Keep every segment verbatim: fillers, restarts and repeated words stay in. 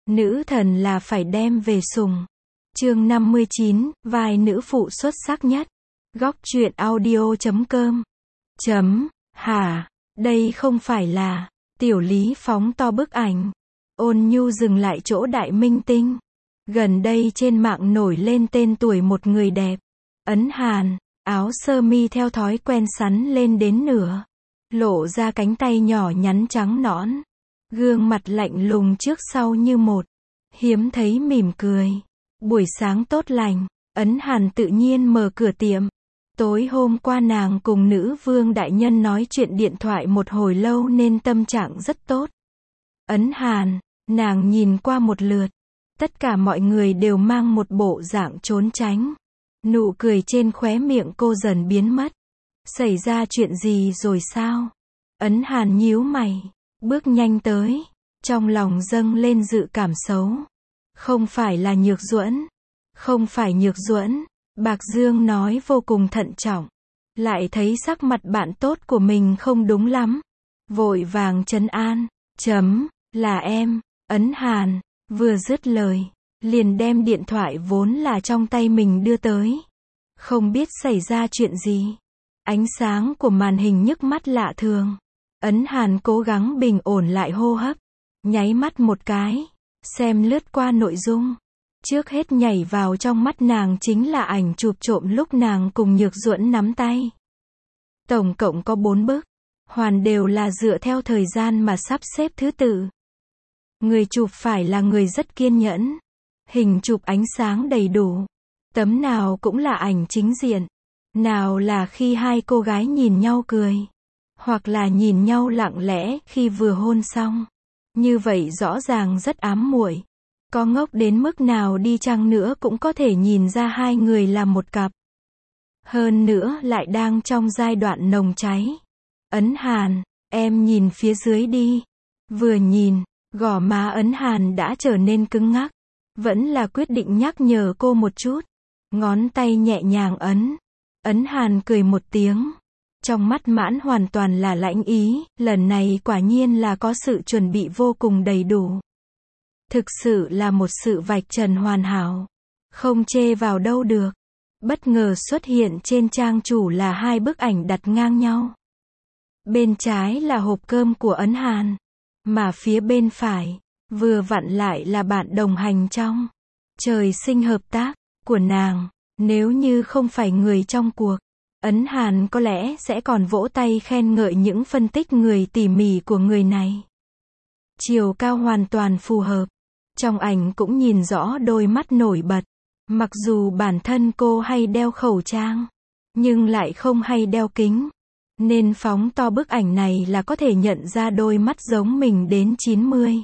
Nữ thần là phải đem về sùng. Chương năm mươi chín, vai nữ phụ xuất sắc nhất. Góc truyện audio chấm com. Chấm, hả, đây không phải là, Tiểu Lý phóng to bức ảnh. Ôn nhu dừng lại chỗ đại minh tinh. Gần đây trên mạng nổi lên tên tuổi một người đẹp. Ấn Hàn, áo sơ mi theo thói quen sắn lên đến nửa. Lộ ra cánh tay nhỏ nhắn trắng nõn. Gương mặt lạnh lùng trước sau như một. Hiếm thấy mỉm cười. Buổi sáng tốt lành, Ấn Hàn tự nhiên mở cửa tiệm. Tối hôm qua nàng cùng nữ vương đại nhân nói chuyện điện thoại một hồi lâu nên tâm trạng rất tốt. Ấn Hàn, nàng nhìn qua một lượt. Tất cả mọi người đều mang một bộ dạng trốn tránh. Nụ cười trên khóe miệng cô dần biến mất. Xảy ra chuyện gì rồi sao? Ấn Hàn nhíu mày, bước nhanh tới. Trong lòng dâng lên dự cảm xấu. Không phải là Nhược Duẫn. Không phải Nhược Duẫn. Bạc Dương nói vô cùng thận trọng. Lại thấy sắc mặt bạn tốt của mình không đúng lắm. Vội vàng trấn an. Chấm, là em. Ấn Hàn, vừa dứt lời, liền đem điện thoại vốn là trong tay mình đưa tới. Không biết xảy ra chuyện gì. Ánh sáng của màn hình nhức mắt lạ thường. Ấn Hàn cố gắng bình ổn lại hô hấp. Nháy mắt một cái. Xem lướt qua nội dung. Trước hết nhảy vào trong mắt nàng chính là ảnh chụp trộm lúc nàng cùng Nhược Duẫn nắm tay. Tổng cộng có bốn bức. Hoàn đều là dựa theo thời gian mà sắp xếp thứ tự. Người chụp phải là người rất kiên nhẫn. Hình chụp ánh sáng đầy đủ. Tấm nào cũng là ảnh chính diện. Nào là khi hai cô gái nhìn nhau cười. Hoặc là nhìn nhau lặng lẽ khi vừa hôn xong. Như vậy rõ ràng rất ám muội. Có ngốc đến mức nào đi chăng nữa cũng có thể nhìn ra hai người là một cặp. Hơn nữa lại đang trong giai đoạn nồng cháy. Ấn Hàn, em nhìn phía dưới đi. Vừa nhìn, gò má Ấn Hàn đã trở nên cứng ngắc. Vẫn là quyết định nhắc nhở cô một chút. Ngón tay nhẹ nhàng ấn. Ấn Hàn cười một tiếng. Trong mắt mãn hoàn toàn là lãnh ý, lần này quả nhiên là có sự chuẩn bị vô cùng đầy đủ. Thực sự là một sự vạch trần hoàn hảo. Không chê vào đâu được. Bất ngờ xuất hiện trên trang chủ là hai bức ảnh đặt ngang nhau. Bên trái là hộp cơm của Ấn Hàn. Mà phía bên phải, vừa vặn lại là bạn đồng hành trong trời sinh hợp tác của nàng. Nếu như không phải người trong cuộc, Ấn Hàn có lẽ sẽ còn vỗ tay khen ngợi những phân tích người tỉ mỉ của người này. Chiều cao hoàn toàn phù hợp. Trong ảnh cũng nhìn rõ đôi mắt nổi bật. Mặc dù bản thân cô hay đeo khẩu trang, nhưng lại không hay đeo kính. Nên phóng to bức ảnh này là có thể nhận ra đôi mắt giống mình đến chín mươi.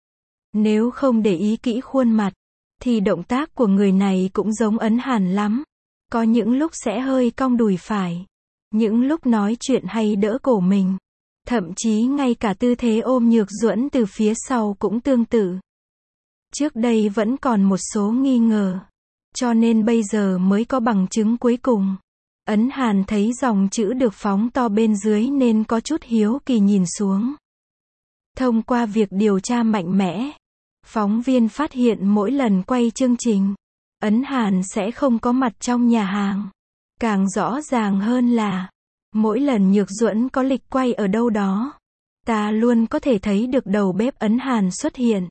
Nếu không để ý kỹ khuôn mặt, thì động tác của người này cũng giống Ấn Hàn lắm. Có những lúc sẽ hơi cong đùi phải. Những lúc nói chuyện hay đỡ cổ mình. Thậm chí ngay cả tư thế ôm Nhược Duẫn từ phía sau cũng tương tự. Trước đây vẫn còn một số nghi ngờ. Cho nên bây giờ mới có bằng chứng cuối cùng. Ấn Hàn thấy dòng chữ được phóng to bên dưới nên có chút hiếu kỳ nhìn xuống. Thông qua việc điều tra mạnh mẽ, phóng viên phát hiện mỗi lần quay chương trình, Ấn Hàn sẽ không có mặt trong nhà hàng. Càng rõ ràng hơn là, mỗi lần Nhược Duẫn có lịch quay ở đâu đó, ta luôn có thể thấy được đầu bếp Ấn Hàn xuất hiện.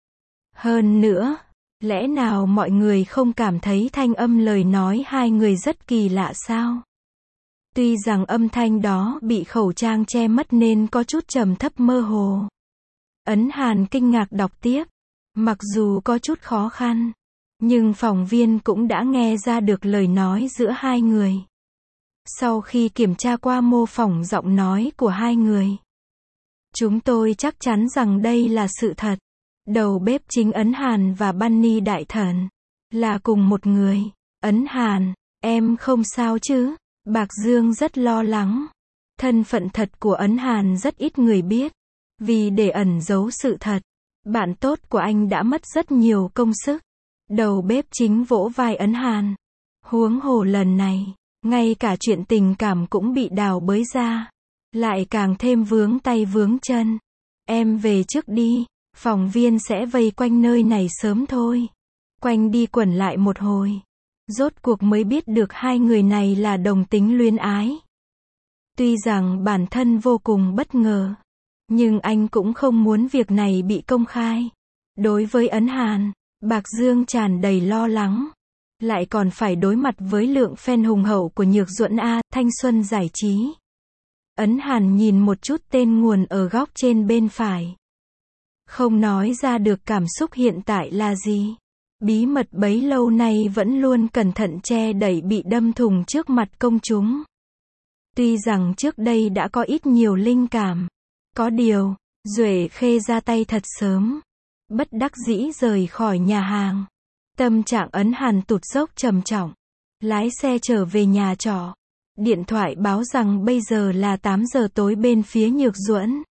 Hơn nữa, lẽ nào mọi người không cảm thấy thanh âm lời nói hai người rất kỳ lạ sao? Tuy rằng âm thanh đó bị khẩu trang che mất nên có chút trầm thấp mơ hồ. Ấn Hàn kinh ngạc đọc tiếp. Mặc dù có chút khó khăn, nhưng phóng viên cũng đã nghe ra được lời nói giữa hai người. Sau khi kiểm tra qua mô phỏng giọng nói của hai người, chúng tôi chắc chắn rằng đây là sự thật. Đầu bếp chính Ấn Hàn và Bunny đại thần là cùng một người. Ấn Hàn, em không sao chứ? Bạc Dương rất lo lắng. Thân phận thật của Ấn Hàn rất ít người biết. Vì để ẩn giấu sự thật, bạn tốt của anh đã mất rất nhiều công sức. Đầu bếp chính vỗ vai Ấn Hàn. Huống hồ lần này, ngay cả chuyện tình cảm cũng bị đào bới ra. Lại càng thêm vướng tay vướng chân. Em về trước đi. Phóng viên sẽ vây quanh nơi này sớm thôi. Quanh đi quẩn lại một hồi. Rốt cuộc mới biết được hai người này là đồng tính luyến ái. Tuy rằng bản thân vô cùng bất ngờ, nhưng anh cũng không muốn việc này bị công khai. Đối với Ấn Hàn, Bạc Dương tràn đầy lo lắng. Lại còn phải đối mặt với lượng fan hùng hậu của Nhược Duẫn A, Thanh Xuân Giải trí. Ấn Hàn nhìn một chút tên nguồn ở góc trên bên phải. Không nói ra được cảm xúc hiện tại là gì. Bí mật bấy lâu nay vẫn luôn cẩn thận che đậy bị đâm thùng trước mặt công chúng. Tuy rằng trước đây đã có ít nhiều linh cảm. Có điều, Duệ Khê ra tay thật sớm. Bất đắc dĩ rời khỏi nhà hàng. Tâm trạng Ấn Hàn tụt dốc trầm trọng. Lái xe trở về nhà trọ. Điện thoại báo rằng bây giờ là tám giờ tối bên phía Nhược Duẫn.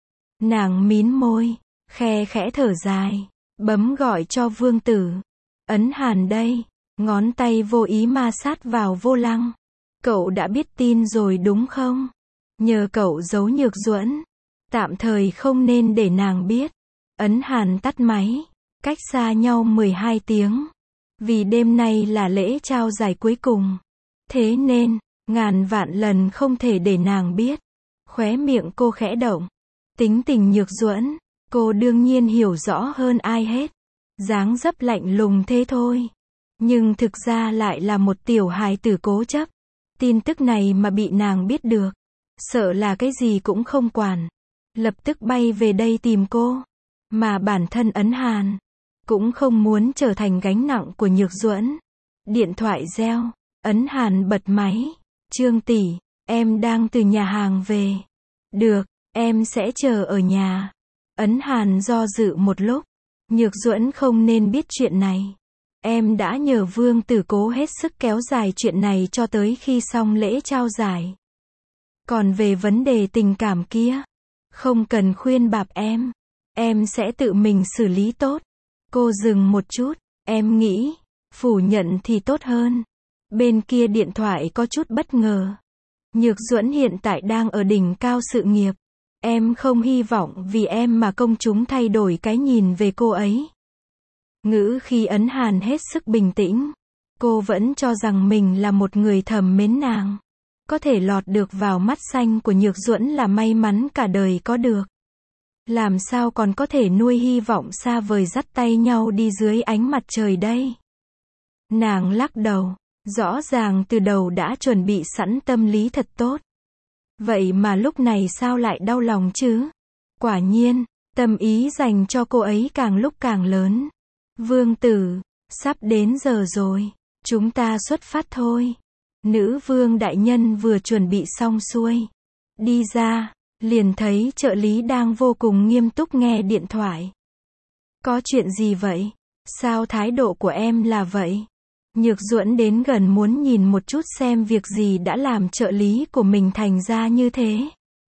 Nàng mím môi, khe khẽ thở dài, bấm gọi cho Vương Tử. Ấn Hàn đây, ngón tay vô ý ma sát vào vô lăng. Cậu đã biết tin rồi đúng không? Nhờ cậu giấu Nhược Duẫn. Tạm thời không nên để nàng biết. Ấn Hàn tắt máy. Cách xa nhau mười hai tiếng. Vì đêm nay là lễ trao giải cuối cùng. Thế nên, ngàn vạn lần không thể để nàng biết. Khóe miệng cô khẽ động. Tính tình Nhược Duẫn, cô đương nhiên hiểu rõ hơn ai hết. Dáng dấp lạnh lùng thế thôi. Nhưng thực ra lại là một tiểu hài tử cố chấp. Tin tức này mà bị nàng biết được. Sợ là cái gì cũng không quản. Lập tức bay về đây tìm cô. Mà bản thân Ấn Hàn cũng không muốn trở thành gánh nặng của Nhược Duẫn. Điện thoại reo. Ấn Hàn bật máy. Trương tỷ, em đang từ nhà hàng về. Được, em sẽ chờ ở nhà. Ấn Hàn do dự một lúc. Nhược Duẫn không nên biết chuyện này. Em đã nhờ Vương Tử cố hết sức kéo dài chuyện này cho tới khi xong lễ trao giải. Còn về vấn đề tình cảm kia, không cần khuyên bảo em. Em sẽ tự mình xử lý tốt. Cô dừng một chút. Em nghĩ, phủ nhận thì tốt hơn. Bên kia điện thoại có chút bất ngờ. Nhược Duẫn hiện tại đang ở đỉnh cao sự nghiệp. Em không hy vọng vì em mà công chúng thay đổi cái nhìn về cô ấy. Ngữ khi Ấn Hàn hết sức bình tĩnh. Cô vẫn cho rằng mình là một người thầm mến nàng. Có thể lọt được vào mắt xanh của Nhược Duẫn là may mắn cả đời có được. Làm sao còn có thể nuôi hy vọng xa vời dắt tay nhau đi dưới ánh mặt trời đây? Nàng lắc đầu. Rõ ràng từ đầu đã chuẩn bị sẵn tâm lý thật tốt. Vậy mà lúc này sao lại đau lòng chứ? Quả nhiên, tâm ý dành cho cô ấy càng lúc càng lớn. Vương Tử, sắp đến giờ rồi. Chúng ta xuất phát thôi. Nữ vương đại nhân vừa chuẩn bị xong xuôi. Đi ra, liền thấy trợ lý đang vô cùng nghiêm túc nghe điện thoại. Có chuyện gì vậy? Sao thái độ của em là vậy? Nhược Duẫn đến gần muốn nhìn một chút xem việc gì đã làm trợ lý của mình thành ra như thế.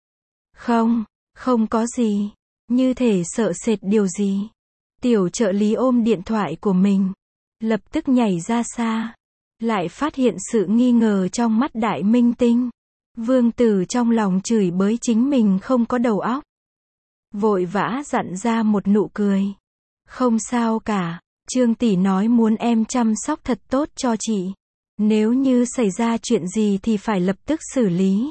Không, không có gì. Như thể sợ sệt điều gì. Tiểu trợ lý ôm điện thoại của mình. Lập tức nhảy ra xa. Lại phát hiện sự nghi ngờ trong mắt đại minh tinh. Vương Tử trong lòng chửi bới chính mình không có đầu óc. Vội vã dặn ra một nụ cười. Không sao cả. Trương tỷ nói muốn em chăm sóc thật tốt cho chị. Nếu như xảy ra chuyện gì thì phải lập tức xử lý.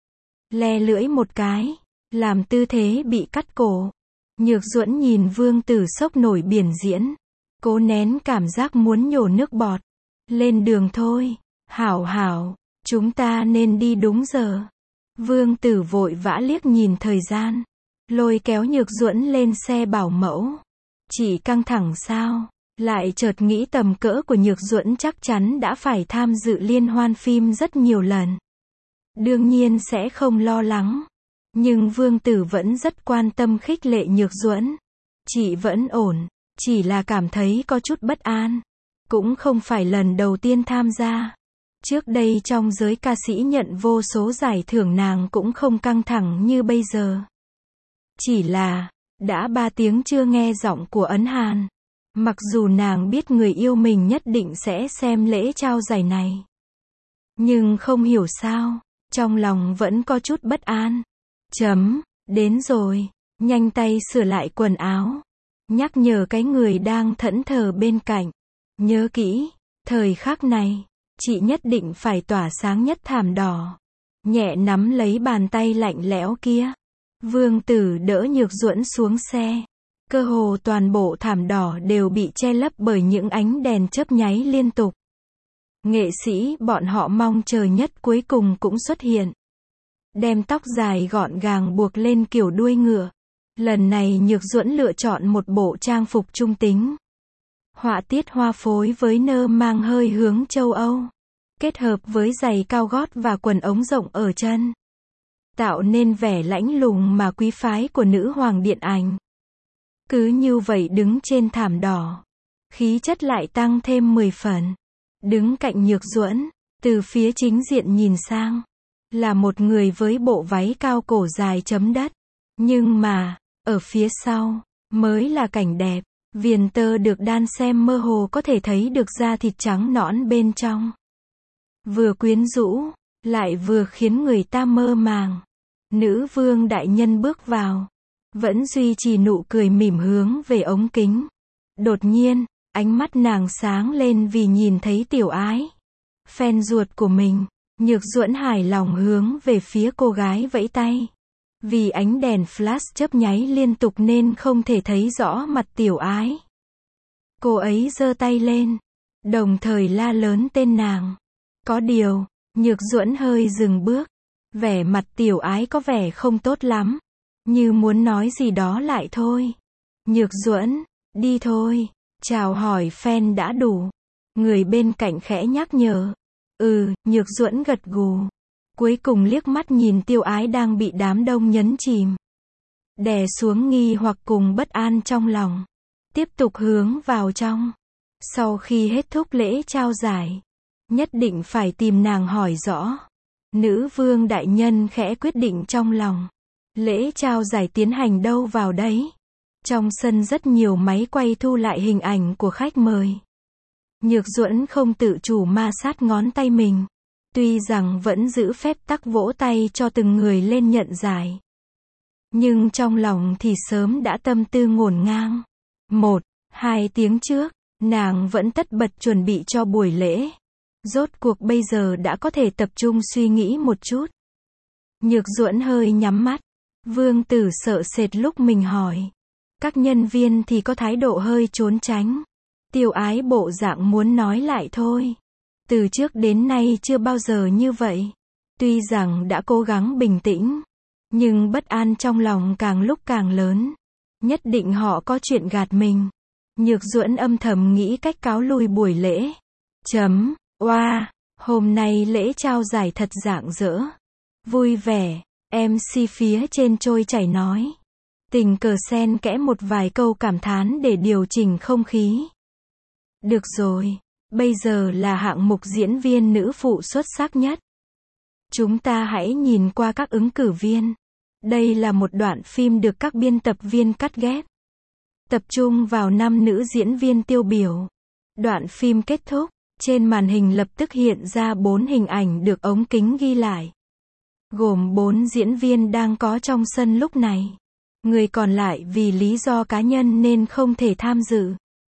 Le lưỡi một cái. Làm tư thế bị cắt cổ. Nhược Duẫn nhìn Vương Tử sốc nổi biển diễn. Cố nén cảm giác muốn nhổ nước bọt. Lên đường thôi. Hảo hảo. Chúng ta nên đi đúng giờ. Vương Tử vội vã liếc nhìn thời gian. Lôi kéo Nhược Duẫn lên xe bảo mẫu. Chị căng thẳng sao? Lại chợt nghĩ tầm cỡ của Nhược Duẫn chắc chắn đã phải tham dự liên hoan phim rất nhiều lần. Đương nhiên sẽ không lo lắng. Nhưng Vương Tử vẫn rất quan tâm khích lệ Nhược Duẫn. Chị vẫn ổn, chỉ là cảm thấy có chút bất an. Cũng không phải lần đầu tiên tham gia. Trước đây trong giới ca sĩ nhận vô số giải thưởng nàng cũng không căng thẳng như bây giờ. Chỉ là, đã ba tiếng chưa nghe giọng của Ấn Hàn. Mặc dù nàng biết người yêu mình nhất định sẽ xem lễ trao giải này. Nhưng không hiểu sao, trong lòng vẫn có chút bất an. Chấm, đến rồi, nhanh tay sửa lại quần áo. nhắc nhở cái người đang thẫn thờ bên cạnh. Nhớ kỹ, thời khắc này, chị nhất định phải tỏa sáng nhất thảm đỏ. Nhẹ nắm lấy bàn tay lạnh lẽo kia. Vương Tử đỡ Nhược Duẫn xuống xe. Cơ hồ toàn bộ thảm đỏ đều bị che lấp bởi những ánh đèn chớp nháy liên tục. Nghệ sĩ bọn họ mong chờ nhất cuối cùng cũng xuất hiện. Đem tóc dài gọn gàng buộc lên kiểu đuôi ngựa. Lần này Nhược Duẫn lựa chọn một bộ trang phục trung tính. Họa tiết hoa phối với nơ mang hơi hướng châu Âu. Kết hợp với giày cao gót và quần ống rộng ở chân. Tạo nên vẻ lãnh lùng mà quý phái của nữ hoàng điện ảnh. Cứ như vậy đứng trên thảm đỏ. Khí chất lại tăng thêm mười phần. Đứng cạnh Nhược Duẫn, từ phía chính diện nhìn sang. Là một người với bộ váy cao cổ dài chấm đất. Nhưng mà, ở phía sau, mới là cảnh đẹp. Viền tơ được đan xem mơ hồ có thể thấy được da thịt trắng nõn bên trong. Vừa quyến rũ, lại vừa khiến người ta mơ màng. Nữ vương đại nhân bước vào. Vẫn duy trì nụ cười mỉm hướng về ống kính. Đột nhiên, ánh mắt nàng sáng lên vì nhìn thấy Tiểu Ái. Fan ruột của mình. Nhược Duẫn hài lòng hướng về phía cô gái vẫy tay. Vì ánh đèn flash chớp nháy liên tục nên không thể thấy rõ mặt Tiểu Ái. Cô ấy giơ tay lên, đồng thời la lớn tên nàng. Có điều, Nhược Duẫn hơi dừng bước. Vẻ mặt Tiểu Ái có vẻ không tốt lắm. Như muốn nói gì đó lại thôi. Nhược Duẫn, đi thôi. Chào hỏi fan đã đủ. Người bên cạnh khẽ nhắc nhở. Ừ, Nhược Duẫn gật gù. Cuối cùng liếc mắt nhìn Tiểu Ái đang bị đám đông nhấn chìm. Đè xuống nghi hoặc cùng bất an trong lòng. Tiếp tục hướng vào trong. Sau khi hết thúc lễ trao giải, nhất định phải tìm nàng hỏi rõ. Nữ vương đại nhân khẽ quyết định trong lòng. Lễ trao giải tiến hành đâu vào đấy. Trong sân rất nhiều máy quay thu lại hình ảnh của khách mời. Nhược Duẫn không tự chủ ma sát ngón tay mình. Tuy rằng vẫn giữ phép tắc vỗ tay cho từng người lên nhận giải. Nhưng trong lòng thì sớm đã tâm tư ngổn ngang. Một, hai tiếng trước, nàng vẫn tất bật chuẩn bị cho buổi lễ. Rốt cuộc bây giờ đã có thể tập trung suy nghĩ một chút. Nhược Duẫn hơi nhắm mắt. Vương Tử sợ sệt lúc mình hỏi. Các nhân viên thì có thái độ hơi trốn tránh. Tiểu Ái bộ dạng muốn nói lại thôi. Từ trước đến nay chưa bao giờ như vậy. Tuy rằng đã cố gắng bình tĩnh, nhưng bất an trong lòng càng lúc càng lớn. Nhất định họ có chuyện gạt mình. Nhược Duẫn âm thầm nghĩ cách cáo lui buổi lễ. Chấm, oa, hôm nay lễ trao giải thật rạng rỡ. Vui vẻ, em xê phía trên trôi chảy nói. Tình cờ xen kẽ một vài câu cảm thán để điều chỉnh không khí. Được rồi, bây giờ là hạng mục diễn viên nữ phụ xuất sắc nhất. Chúng ta hãy nhìn qua các ứng cử viên. Đây là một đoạn phim được các biên tập viên cắt ghép. Tập trung vào năm nữ diễn viên tiêu biểu. Đoạn phim kết thúc, trên màn hình lập tức hiện ra bốn hình ảnh được ống kính ghi lại. Gồm bốn diễn viên đang có trong sân lúc này. Người còn lại vì lý do cá nhân nên không thể tham dự.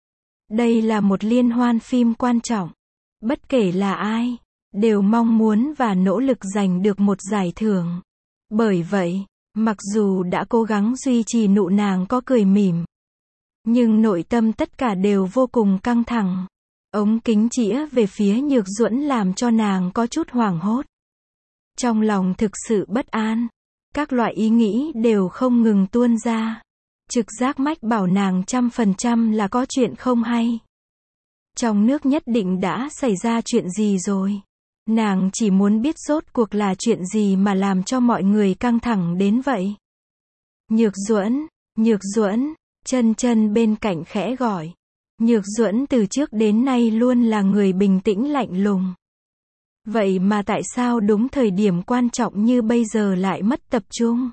Đây là một liên hoan phim quan trọng. Bất kể là ai, đều mong muốn và nỗ lực giành được một giải thưởng. Bởi vậy, mặc dù đã cố gắng duy trì nụ nàng có cười mỉm, nhưng nội tâm tất cả đều vô cùng căng thẳng. Ống kính chĩa về phía Nhược Duẫn làm cho nàng có chút hoảng hốt. Trong lòng thực sự bất an. Các loại ý nghĩ đều không ngừng tuôn ra. Trực giác mách bảo nàng trăm phần trăm là có chuyện không hay. Trong nước nhất định đã xảy ra chuyện gì rồi. Nàng chỉ muốn biết rốt cuộc là chuyện gì mà làm cho mọi người căng thẳng đến vậy. Nhược Duẫn, Nhược Duẫn, Chân Chân bên cạnh khẽ gọi. Nhược Duẫn từ trước đến nay luôn là người bình tĩnh lạnh lùng. Vậy mà tại sao đúng thời điểm quan trọng như bây giờ lại mất tập trung?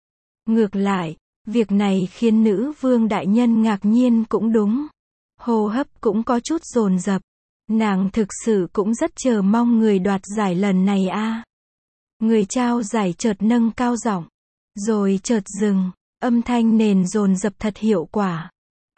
Ngược lại, việc này khiến nữ vương đại nhân ngạc nhiên cũng đúng. Hô hấp cũng có chút dồn dập. Nàng thực sự cũng rất chờ mong người đoạt giải lần này a. À. Người trao giải chợt nâng cao giọng, rồi chợt dừng, âm thanh nền dồn dập thật hiệu quả.